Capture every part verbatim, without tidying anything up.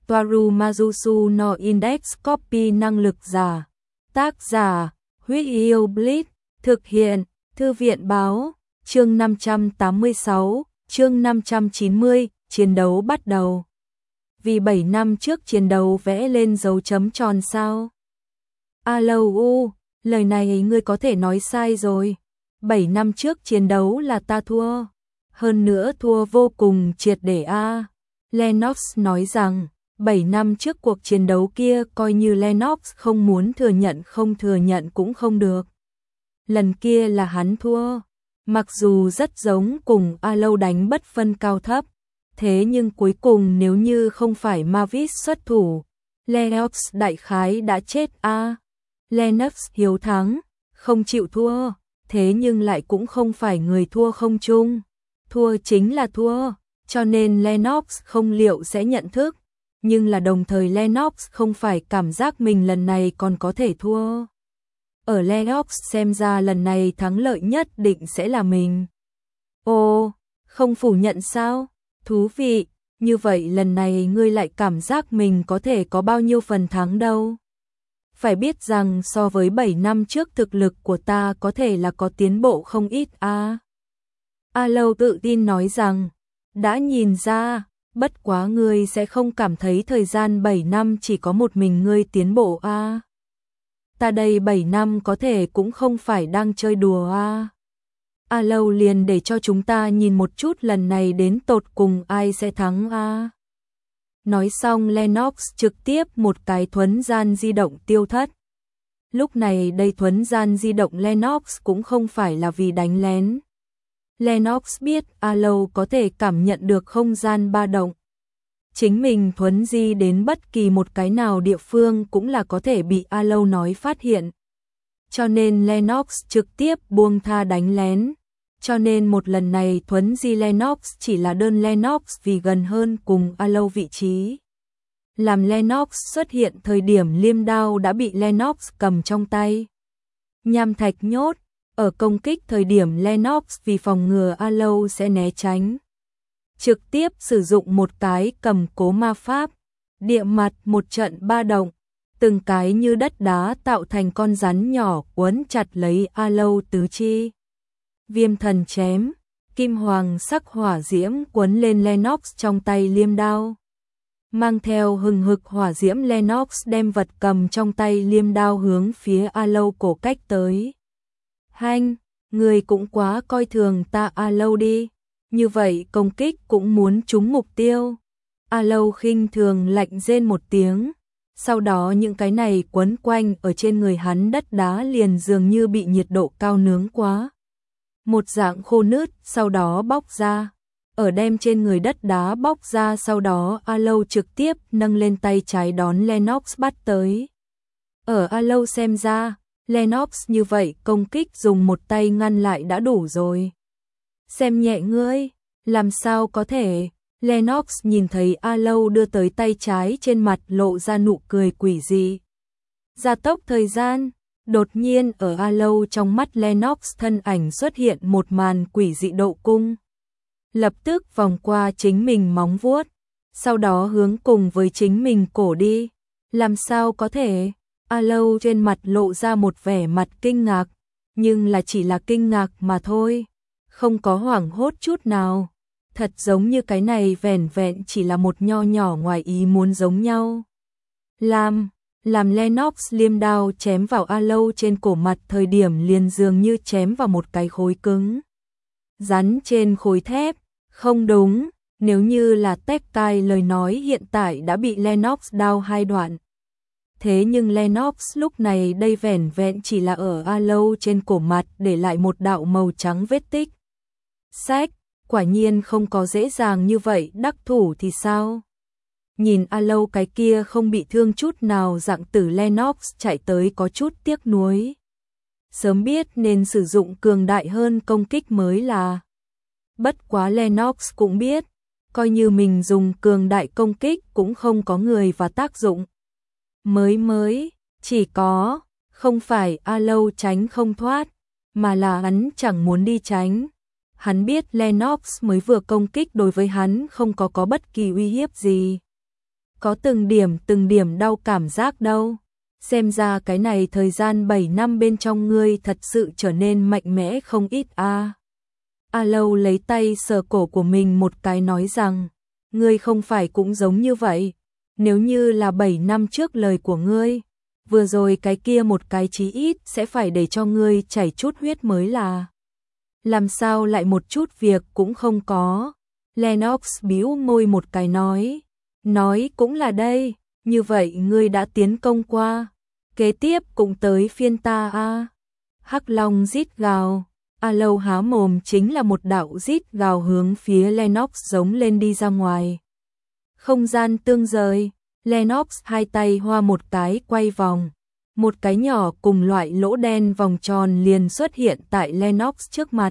Toaru Majusu no Index Copy năng lực giả. Tác giả, Huyết Yêu Blitz, thực hiện, Thư viện báo, chương năm trăm tám mươi sáu, chương năm trăm chín mươi, chiến đấu bắt đầu. Vì bảy năm trước chiến đấu vẽ lên dấu chấm tròn sao? Alo u, lời này ngươi có thể nói sai rồi. bảy năm trước chiến đấu là ta thua. Hơn nữa thua vô cùng triệt để a. Lennox nói rằng, bảy năm trước cuộc chiến đấu kia coi như Lennox không muốn thừa nhận không thừa nhận cũng không được. Lần kia là hắn thua. Mặc dù rất giống cùng Alo đánh bất phân cao thấp, thế nhưng cuối cùng nếu như không phải Mavis xuất thủ, Lennox đại khái đã chết a. Lennox hiếu thắng, không chịu thua, thế nhưng lại cũng không phải người thua không chung. Thua chính là thua, cho nên Lennox không liệu sẽ nhận thức, nhưng là đồng thời Lennox không phải cảm giác mình lần này còn có thể thua. Ở Lennox xem ra lần này thắng lợi nhất định sẽ là mình. Ồ, không phủ nhận sao? Thú vị, như vậy lần này ngươi lại cảm giác mình có thể có bao nhiêu phần thắng đâu. Phải biết rằng so với bảy năm trước thực lực của ta có thể là có tiến bộ không ít a. À. Alo tự tin nói rằng, đã nhìn ra, bất quá ngươi sẽ không cảm thấy thời gian bảy năm chỉ có một mình ngươi tiến bộ a. À. Ta đây bảy năm có thể cũng không phải đang chơi đùa a. À. Alo liền để cho chúng ta nhìn một chút lần này đến tột cùng ai sẽ thắng a. À. Nói xong Lennox trực tiếp một cái thuấn gian di động tiêu thất. Lúc này đây thuấn gian di động Lennox cũng không phải là vì đánh lén. Lennox biết Alo có thể cảm nhận được không gian ba động. Chính mình thuấn di đến bất kỳ một cái nào địa phương cũng là có thể bị Alo nói phát hiện. Cho nên Lennox trực tiếp buông tha đánh lén. Cho nên một lần này thuấn di Lennox chỉ là đơn Lennox vì gần hơn cùng Alo vị trí. Làm Lennox xuất hiện thời điểm liêm đao đã bị Lennox cầm trong tay. Nham thạch nhốt, ở công kích thời điểm Lennox vì phòng ngừa Alo sẽ né tránh. Trực tiếp sử dụng một cái cầm cố ma pháp, địa mặt một trận ba động, từng cái như đất đá tạo thành con rắn nhỏ quấn chặt lấy Alo tứ chi. Viêm thần chém, kim hoàng sắc hỏa diễm quấn lên Lennox trong tay liêm đao. Mang theo hừng hực hỏa diễm Lennox đem vật cầm trong tay liêm đao hướng phía Alo cổ cách tới. Hanh, người cũng quá coi thường ta Alo đi, như vậy công kích cũng muốn trúng mục tiêu. Alo khinh thường lạnh rên một tiếng, sau đó những cái này quấn quanh ở trên người hắn đất đá liền dường như bị nhiệt độ cao nướng quá. Một dạng khô nứt sau đó bóc ra, ở đem trên người đất đá bóc ra sau đó Alo trực tiếp nâng lên tay trái đón Lennox bắt tới. Ở Alo xem ra, Lennox như vậy công kích dùng một tay ngăn lại đã đủ rồi. Xem nhẹ ngươi, làm sao có thể? Lennox nhìn thấy Alo đưa tới tay trái trên mặt lộ ra nụ cười quỷ dị. Gia tốc thời gian. Đột nhiên ở Alo trong mắt Lennox thân ảnh xuất hiện một màn quỷ dị độ cung. Lập tức vòng qua chính mình móng vuốt, sau đó hướng cùng với chính mình cổ đi. Làm sao có thể? Alo trên mặt lộ ra một vẻ mặt kinh ngạc, nhưng là chỉ là kinh ngạc mà thôi, không có hoảng hốt chút nào. Thật giống như cái này vẻn vẹn chỉ là một nho nhỏ ngoài ý muốn giống nhau. Làm Làm Lennox liêm đao chém vào Alo trên cổ mặt thời điểm liền dường như chém vào một cái khối cứng. Rắn trên khối thép, không đúng, nếu như là Tekkei lời nói hiện tại đã bị Lennox đao hai đoạn. Thế nhưng Lennox lúc này đây vẻn vẹn chỉ là ở Alo trên cổ mặt để lại một đạo màu trắng vết tích. Sách, quả nhiên không có dễ dàng như vậy đắc thủ thì sao? Nhìn Alo cái kia không bị thương chút nào dạng tử Lennox chạy tới có chút tiếc nuối. Sớm biết nên sử dụng cường đại hơn công kích mới là. Bất quá Lennox cũng biết, coi như mình dùng cường đại công kích cũng không có người và tác dụng. Mới mới, chỉ có, không phải Alo tránh không thoát, mà là hắn chẳng muốn đi tránh. Hắn biết Lennox mới vừa công kích đối với hắn không có có bất kỳ uy hiếp gì. có từng điểm từng điểm đau cảm giác đâu. Xem ra cái này thời gian bảy năm bên trong ngươi thật sự trở nên mạnh mẽ không ít a. À. A Lâu lấy tay sờ cổ của mình một cái nói rằng, ngươi không phải cũng giống như vậy, nếu như là bảy năm trước lời của ngươi, vừa rồi cái kia một cái chí ít sẽ phải để cho ngươi chảy chút huyết mới là. Làm sao lại một chút việc cũng không có. Lennox bĩu môi một cái nói, nói cũng là đây, như vậy ngươi đã tiến công qua, kế tiếp cũng tới phiên ta a. À. Hắc Long rít gào, A Lâu há mồm chính là một đạo rít gào hướng phía Lennox giống lên đi ra ngoài. Không gian tương rời, Lennox hai tay hoa một cái quay vòng, một cái nhỏ cùng loại lỗ đen vòng tròn liền xuất hiện tại Lennox trước mặt.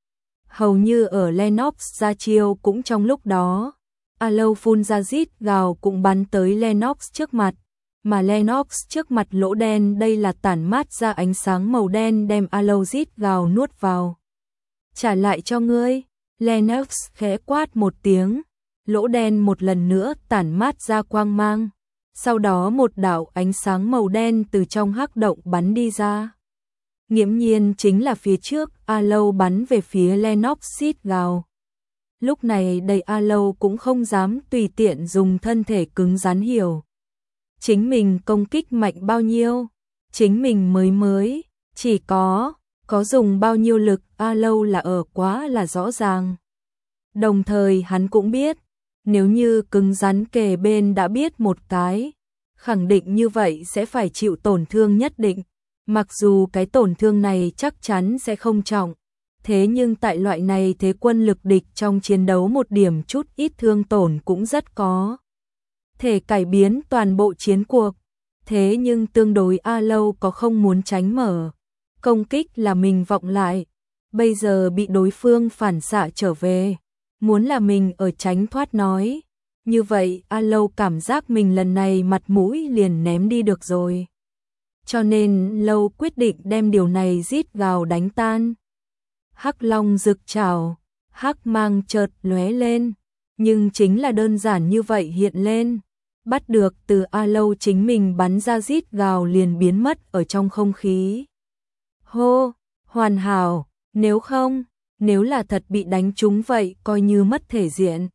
Hầu như ở Lennox ra chiêu cũng trong lúc đó, A Lâu phun ra rít gào cũng bắn tới Lennox trước mặt, mà Lennox trước mặt lỗ đen đây là tản mát ra ánh sáng màu đen đem A Lâu rít gào nuốt vào. Trả lại cho ngươi, Lennox khẽ quát một tiếng, lỗ đen một lần nữa tản mát ra quang mang, sau đó một đạo ánh sáng màu đen từ trong hắc động bắn đi ra. Nghiễm nhiên chính là phía trước, A Lâu bắn về phía Lennox rít gào. Lúc này đầy A Lâu cũng không dám tùy tiện dùng thân thể cứng rắn hiểu. Chính mình công kích mạnh bao nhiêu, chính mình mới mới, chỉ có, có dùng bao nhiêu lực A Lâu là ở quá là rõ ràng. Đồng thời hắn cũng biết, nếu như cứng rắn kề bên đã biết một cái, khẳng định như vậy sẽ phải chịu tổn thương nhất định. Mặc dù cái tổn thương này chắc chắn sẽ không trọng, thế nhưng tại loại này thế quân lực địch trong chiến đấu một điểm chút ít thương tổn cũng rất có thể cải biến toàn bộ chiến cuộc. Thế nhưng tương đối A Lâu có không muốn tránh mở, công kích là mình vọng lại, bây giờ bị đối phương phản xạ trở về, muốn là mình ở tránh thoát nói, như vậy A Lâu cảm giác mình lần này mặt mũi liền ném đi được rồi. Cho nên Lâu quyết định đem điều này rít gào đánh tan. Hắc Long rực trảo, hắc mang chợt lóe lên, nhưng chính là đơn giản như vậy hiện lên, bắt được từ A Lâu chính mình bắn ra rít gào liền biến mất ở trong không khí. Hô, hoàn hảo, nếu không, nếu là thật bị đánh trúng vậy coi như mất thể diện.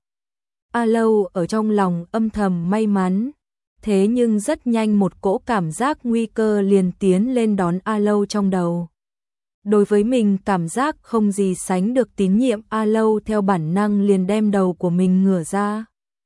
A Lâu ở trong lòng âm thầm may mắn, thế nhưng rất nhanh một cỗ cảm giác nguy cơ liền tiến lên đón A Lâu trong đầu. Đối với mình cảm giác không gì sánh được tín nhiệm, A Lâu theo bản năng liền đem đầu của mình ngửa ra.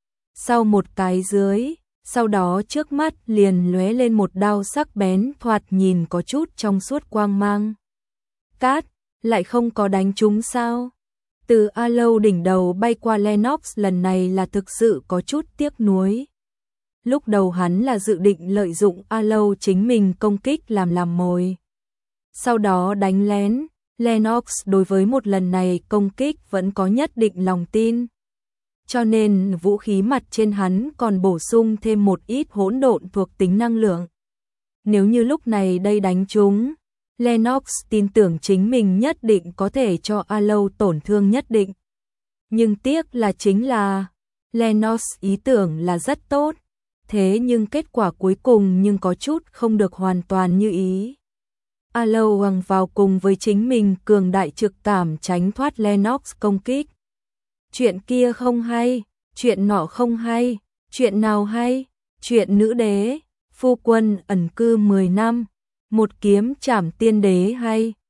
Sau một cái dưới, sau đó trước mắt liền lóe lên một đao sắc bén thoạt nhìn có chút trong suốt quang mang. Cát, lại không có đánh trúng sao? Từ A Lâu đỉnh đầu bay qua Lennox lần này là thực sự có chút tiếc nuối. Lúc đầu hắn là dự định lợi dụng A Lâu chính mình công kích làm làm mồi. Sau đó đánh lén, Lennox đối với một lần này công kích vẫn có nhất định lòng tin. Cho nên vũ khí mặt trên hắn còn bổ sung thêm một ít hỗn độn thuộc tính năng lượng. Nếu như lúc này đây đánh trúng, Lennox tin tưởng chính mình nhất định có thể cho A Lâu tổn thương nhất định. Nhưng tiếc là chính là, Lennox ý tưởng là rất tốt, thế nhưng kết quả cuối cùng nhưng có chút không được hoàn toàn như ý. A Lâu bằng vào cùng với chính mình cường đại trực cảm tránh thoát Lennox công kích. Chuyện kia không hay, chuyện nọ không hay, chuyện nào hay, chuyện nữ đế, phu quân ẩn cư mười năm, một kiếm trảm tiên đế hay.